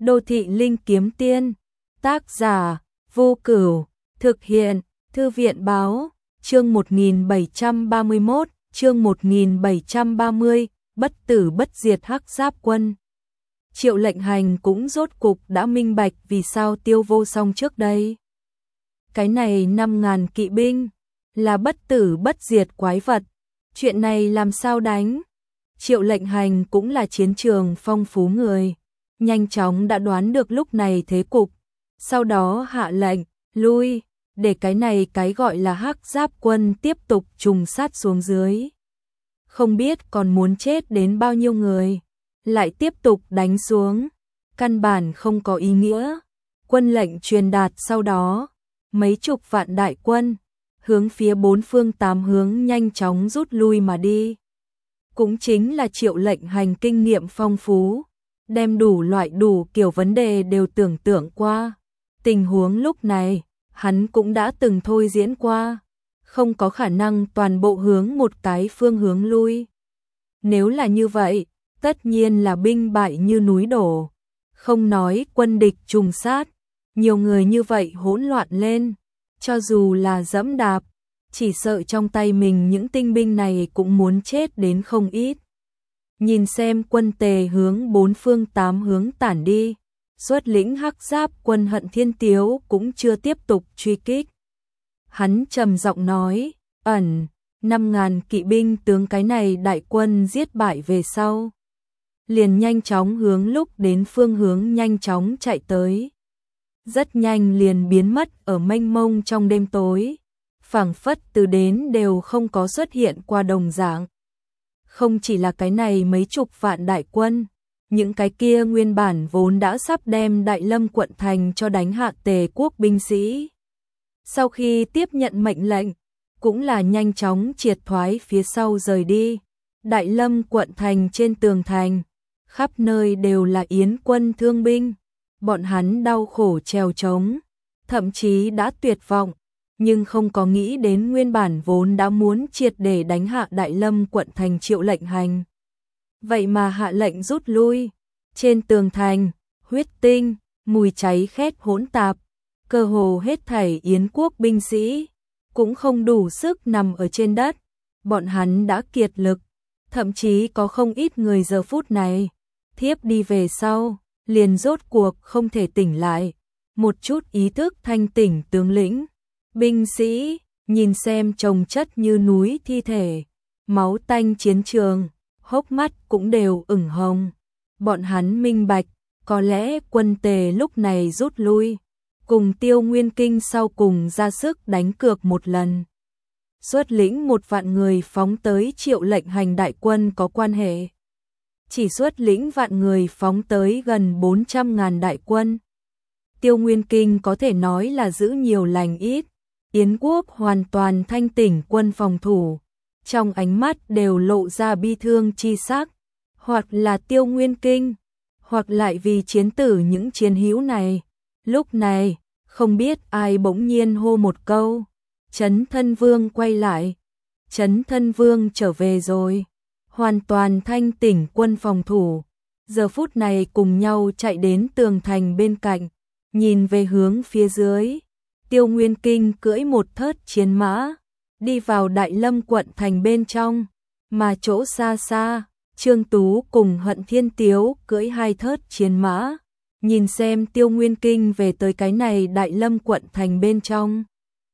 Đô thị linh kiếm tiên, tác giả, Vô Cửu, thực hiện, Thư viện báo, chương 1731, chương 1730, bất tử bất diệt hắc giáp quân. Triệu Lệnh Hành cũng rốt cục đã minh bạch vì sao Tiêu Vô Song trước đây. Cái này 5.000 kỵ binh, là bất tử bất diệt quái vật, chuyện này làm sao đánh? Triệu Lệnh Hành cũng là chiến trường phong phú người, nhanh chóng đã đoán được lúc này thế cục, sau đó hạ lệnh, lui, để cái này cái gọi là hắc giáp quân tiếp tục trùng sát xuống dưới. Không biết còn muốn chết đến bao nhiêu người, lại tiếp tục đánh xuống, căn bản không có ý nghĩa. Quân lệnh truyền đạt sau đó, mấy chục vạn đại quân, hướng phía bốn phương tám hướng nhanh chóng rút lui mà đi. Cũng chính là Triệu Lệnh Hành kinh nghiệm phong phú, đem đủ loại đủ kiểu vấn đề đều tưởng tượng qua. Tình huống lúc này, hắn cũng đã từng thôi diễn qua, không có khả năng toàn bộ hướng một cái phương hướng lui. Nếu là như vậy, tất nhiên là binh bại như núi đổ, không nói quân địch trùng sát, nhiều người như vậy hỗn loạn lên, cho dù là dẫm đạp, chỉ sợ trong tay mình những tinh binh này cũng muốn chết đến không ít. Nhìn xem quân Tề hướng bốn phương tám hướng tản đi, xuất lĩnh hắc giáp quân Hận Thiên Tiếu cũng chưa tiếp tục truy kích. Hắn trầm giọng nói, 5.000 kỵ binh tướng cái này đại quân giết bại về sau, liền nhanh chóng hướng lúc đến phương hướng nhanh chóng chạy tới. Rất nhanh liền biến mất ở mênh mông trong đêm tối, phảng phất từ đến đều không có xuất hiện qua đồng dạng. Không chỉ là cái này mấy chục vạn đại quân, những cái kia nguyên bản vốn đã sắp đem Đại Lâm quận thành cho đánh hạ Tề quốc binh sĩ. Sau khi tiếp nhận mệnh lệnh, cũng là nhanh chóng triệt thoái phía sau rời đi. Đại Lâm quận thành trên tường thành, khắp nơi đều là yến quân thương binh, bọn hắn đau khổ trèo trống, thậm chí đã tuyệt vọng, nhưng không có nghĩ đến nguyên bản vốn đã muốn triệt để đánh hạ Đại Lâm quận thành Triệu Lệnh Hành. Vậy mà hạ lệnh rút lui, trên tường thành, huyết tinh, mùi cháy khét hỗn tạp, cơ hồ hết thảy yến quốc binh sĩ, cũng không đủ sức nằm ở trên đất, bọn hắn đã kiệt lực, thậm chí có không ít người giờ phút này, thiếp đi về sau, liền rốt cuộc không thể tỉnh lại, một chút ý thức thanh tỉnh tướng lĩnh. Binh sĩ, nhìn xem chồng chất như núi thi thể, máu tanh chiến trường, hốc mắt cũng đều ửng hồng. Bọn hắn minh bạch, có lẽ quân Tề lúc này rút lui, cùng Tiêu Nguyên Kinh sau cùng ra sức đánh cược một lần. Xuất lĩnh 1.000 người phóng tới Triệu Lệnh Hành đại quân có quan hệ. Chỉ xuất lĩnh 1.000 người phóng tới gần 400.000 đại quân. Tiêu Nguyên Kinh có thể nói là giữ nhiều lành ít. Yến quốc hoàn toàn thanh tỉnh quân phòng thủ, trong ánh mắt đều lộ ra bi thương chi sắc, hoặc là Tiêu Nguyên Kinh, hoặc lại vì chiến tử những chiến hữu này. Lúc này, không biết ai bỗng nhiên hô một câu, Chấn Thân Vương quay lại, Chấn Thân Vương trở về rồi, hoàn toàn thanh tỉnh quân phòng thủ, giờ phút này cùng nhau chạy đến tường thành bên cạnh, nhìn về hướng phía dưới. Tiêu Nguyên Kinh cưỡi một thớt chiến mã, đi vào Đại Lâm quận thành bên trong, mà chỗ xa xa, Trương Tú cùng Hận Thiên Tiếu cưỡi 2 thớt chiến mã, nhìn xem Tiêu Nguyên Kinh về tới cái này Đại Lâm quận thành bên trong.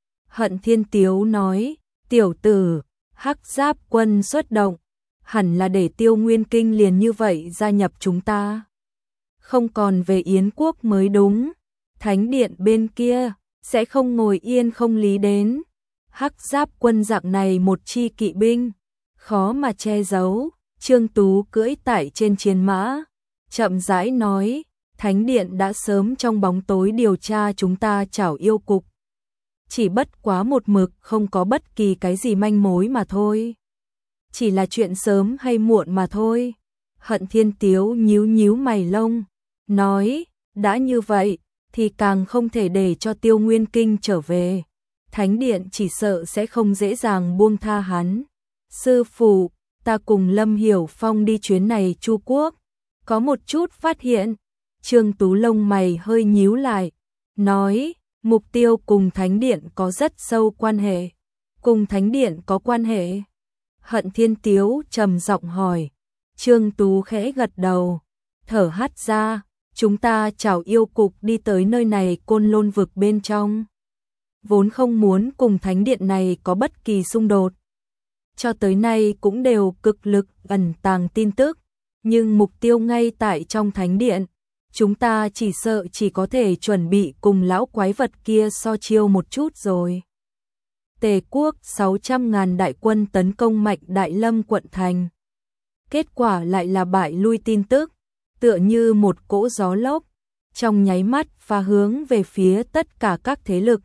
Hận Thiên Tiếu nói, tiểu tử, hắc giáp quân xuất động, hẳn là để Tiêu Nguyên Kinh liền như vậy gia nhập chúng ta. Không còn về Yến quốc mới đúng, thánh điện bên kia sẽ không ngồi yên không lý đến. Hắc giáp quân dạng này một chi kỵ binh, khó mà che giấu. Trương Tú cưỡi tại trên chiến mã, chậm rãi nói, thánh điện đã sớm trong bóng tối điều tra chúng ta Trảo Yêu cục. Chỉ bất quá một mực không có bất kỳ cái gì manh mối mà thôi. Chỉ là chuyện sớm hay muộn mà thôi. Hận Thiên Tiếu nhíu nhíu mày lông, nói, đã như vậy, thì càng không thể để cho Tiêu Nguyên Kinh trở về. Thánh điện chỉ sợ sẽ không dễ dàng buông tha hắn. Sư phụ, ta cùng Lâm Hiểu Phong đi chuyến này Chu Quốc, có một chút phát hiện. Trương Tú lông mày hơi nhíu lại, nói, mục tiêu cùng Thánh Điện có rất sâu quan hệ. Cùng Thánh Điện có quan hệ? Hận Thiên Tiếu trầm giọng hỏi. Trương Tú khẽ gật đầu, thở hắt ra, chúng ta chào yêu cục đi tới nơi này Côn Lôn vực bên trong. Vốn không muốn cùng Thánh Điện này có bất kỳ xung đột. Cho tới nay cũng đều cực lực ẩn tàng tin tức, nhưng mục tiêu ngay tại trong Thánh Điện. Chúng ta chỉ sợ chỉ có thể chuẩn bị cùng lão quái vật kia so chiêu một chút rồi. Tề quốc 600.000 đại quân tấn công mạnh Đại Lâm quận thành. Kết quả lại là bại lui tin tức, tựa như một cỗ gió lốc, trong nháy mắt phá hướng về phía tất cả các thế lực.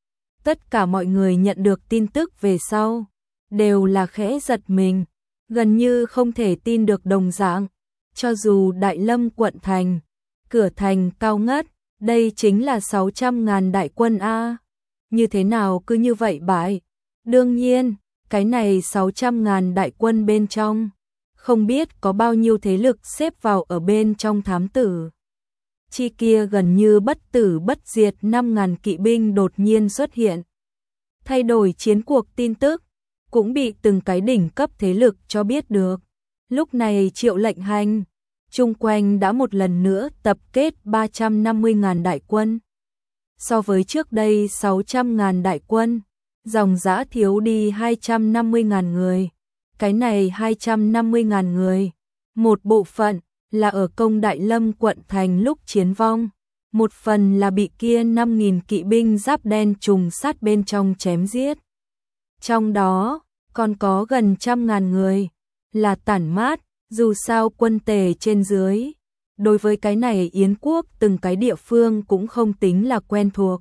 Tất cả mọi người nhận được tin tức về sau, đều là khẽ giật mình, gần như không thể tin được đồng dạng. Cho dù Đại Lâm quận thành, cửa thành cao ngất, đây chính là 600.000 đại quân A. Như thế nào cứ như vậy bại? Đương nhiên, cái này 600.000 đại quân bên trong, không biết có bao nhiêu thế lực xếp vào ở bên trong thám tử. Chi kia gần như bất tử bất diệt 5.000 kỵ binh đột nhiên xuất hiện. Thay đổi chiến cuộc tin tức, cũng bị từng cái đỉnh cấp thế lực cho biết được. Lúc này Triệu Lệnh Hành, chung quanh đã một lần nữa tập kết 350.000 đại quân. So với trước đây 600.000 đại quân, dòng dã thiếu đi 250.000 người. Cái này 250.000 người, một bộ phận là ở công Đại Lâm quận thành lúc chiến vong, một phần là bị kia 5.000 kỵ binh giáp đen trùng sát bên trong chém giết. Trong đó, còn có gần 100.000 người, là tản mát, dù sao quân Tề trên dưới. Đối với cái này Yến quốc từng cái địa phương cũng không tính là quen thuộc.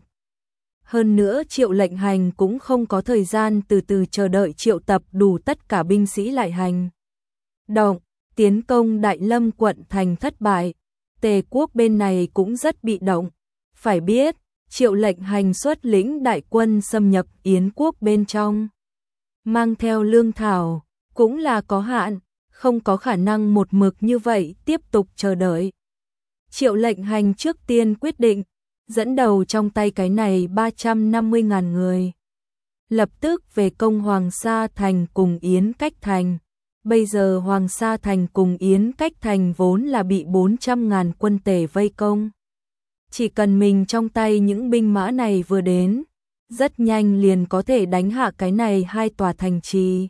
Hơn nữa Triệu Lệnh Hành cũng không có thời gian từ từ chờ đợi triệu tập đủ tất cả binh sĩ lại hành động, tiến công Đại Lâm quận thành thất bại. Tề quốc bên này cũng rất bị động. Phải biết, Triệu Lệnh Hành xuất lĩnh đại quân xâm nhập Yến quốc bên trong, mang theo lương thảo, cũng là có hạn, không có khả năng một mực như vậy tiếp tục chờ đợi. Triệu Lệnh Hành trước tiên quyết định, dẫn đầu trong tay cái này 350.000 người. Lập tức về công Hoàng Sa Thành cùng Yến Cách Thành. Bây giờ Hoàng Sa Thành cùng Yến Cách Thành vốn là bị 400.000 quân Tề vây công. Chỉ cần mình trong tay những binh mã này vừa đến, rất nhanh liền có thể đánh hạ cái này hai tòa thành trì.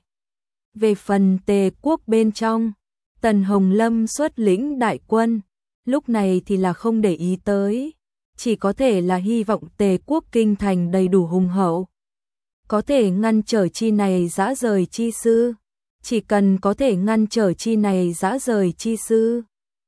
Về phần Tề quốc bên trong, Tần Hồng Lâm xuất lĩnh đại quân, lúc này thì là không để ý tới. Chỉ có thể là hy vọng Tề quốc kinh thành đầy đủ hùng hậu, có thể ngăn trở chi này dã rời chi sư. Chỉ cần có thể ngăn trở chi này dã rời chi sư,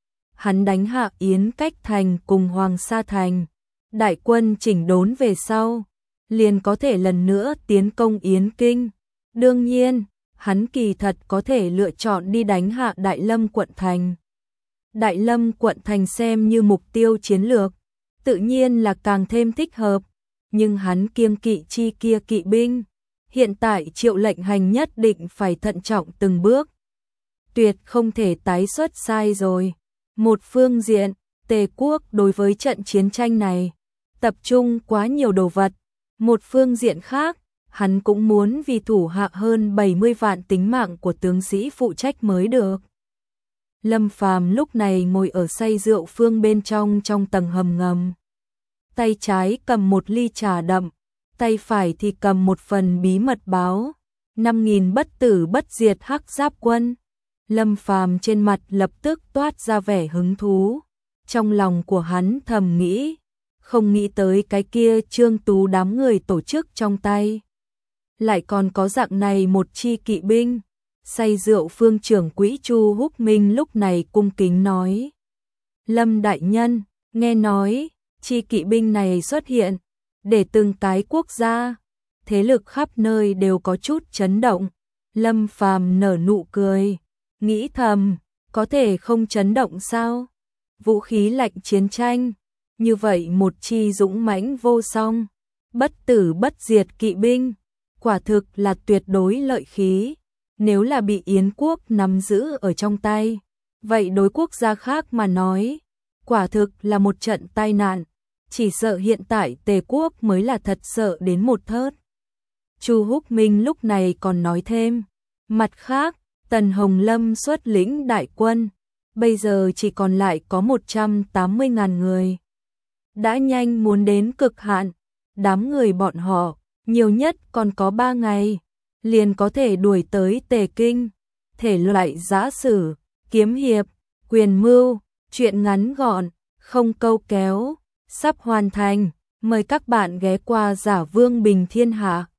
hắn đánh hạ Yến Cách Thành cùng Hoàng Sa Thành, đại quân chỉnh đốn về sau, liền có thể lần nữa tiến công Yến Kinh. Đương nhiên, hắn kỳ thật có thể lựa chọn đi đánh hạ Đại Lâm quận thành. Đại Lâm quận thành xem như mục tiêu chiến lược, tự nhiên là càng thêm thích hợp, nhưng hắn kiêng kỵ chi kia kỵ binh. Hiện tại Triệu Lệnh Hành nhất định phải thận trọng từng bước, tuyệt không thể tái xuất sai rồi. Một phương diện, Tề quốc đối với trận chiến tranh này tập trung quá nhiều đồ vật. Một phương diện khác, hắn cũng muốn vì thủ hạ hơn 70 vạn tính mạng của tướng sĩ phụ trách mới được. Lâm Phàm lúc này ngồi ở say rượu phương bên trong tầng hầm ngầm. Tay trái cầm một ly trà đậm, tay phải thì cầm một phần bí mật báo. 5.000 bất tử bất diệt hắc giáp quân. Lâm Phàm trên mặt lập tức toát ra vẻ hứng thú. Trong lòng của hắn thầm nghĩ, không nghĩ tới cái kia Trương Tú đám người tổ chức trong tay. Lại còn có dạng này một chi kỵ binh. Say rượu phương trưởng quỹ Chu Húc Minh lúc này cung kính nói. Lâm đại nhân, nghe nói, chi kỵ binh này xuất hiện, để từng cái quốc gia, thế lực khắp nơi đều có chút chấn động. Lâm Phàm nở nụ cười, nghĩ thầm, có thể không chấn động sao? Vũ khí lạnh chiến tranh, như vậy một chi dũng mãnh vô song, bất tử bất diệt kỵ binh, quả thực là tuyệt đối lợi khí. Nếu là bị Yến quốc nắm giữ ở trong tay, vậy đối quốc gia khác mà nói, Quả thực là một trận tai nạn, chỉ sợ hiện tại Tề quốc mới là thật sợ đến một thớt. Chu Húc Minh lúc này còn nói thêm, mặt khác, Tần Hồng Lâm xuất lĩnh đại quân, bây giờ chỉ còn lại có 180.000 người. Đã nhanh muốn đến cực hạn, đám người bọn họ, nhiều nhất còn có 3 ngày, liền có thể đuổi tới Tề Kinh. Thể loại giã sử, kiếm hiệp, quyền mưu, truyện ngắn gọn, không câu kéo, sắp hoàn thành. Mời các bạn ghé qua Giả Vương Bình Thiên Hạ.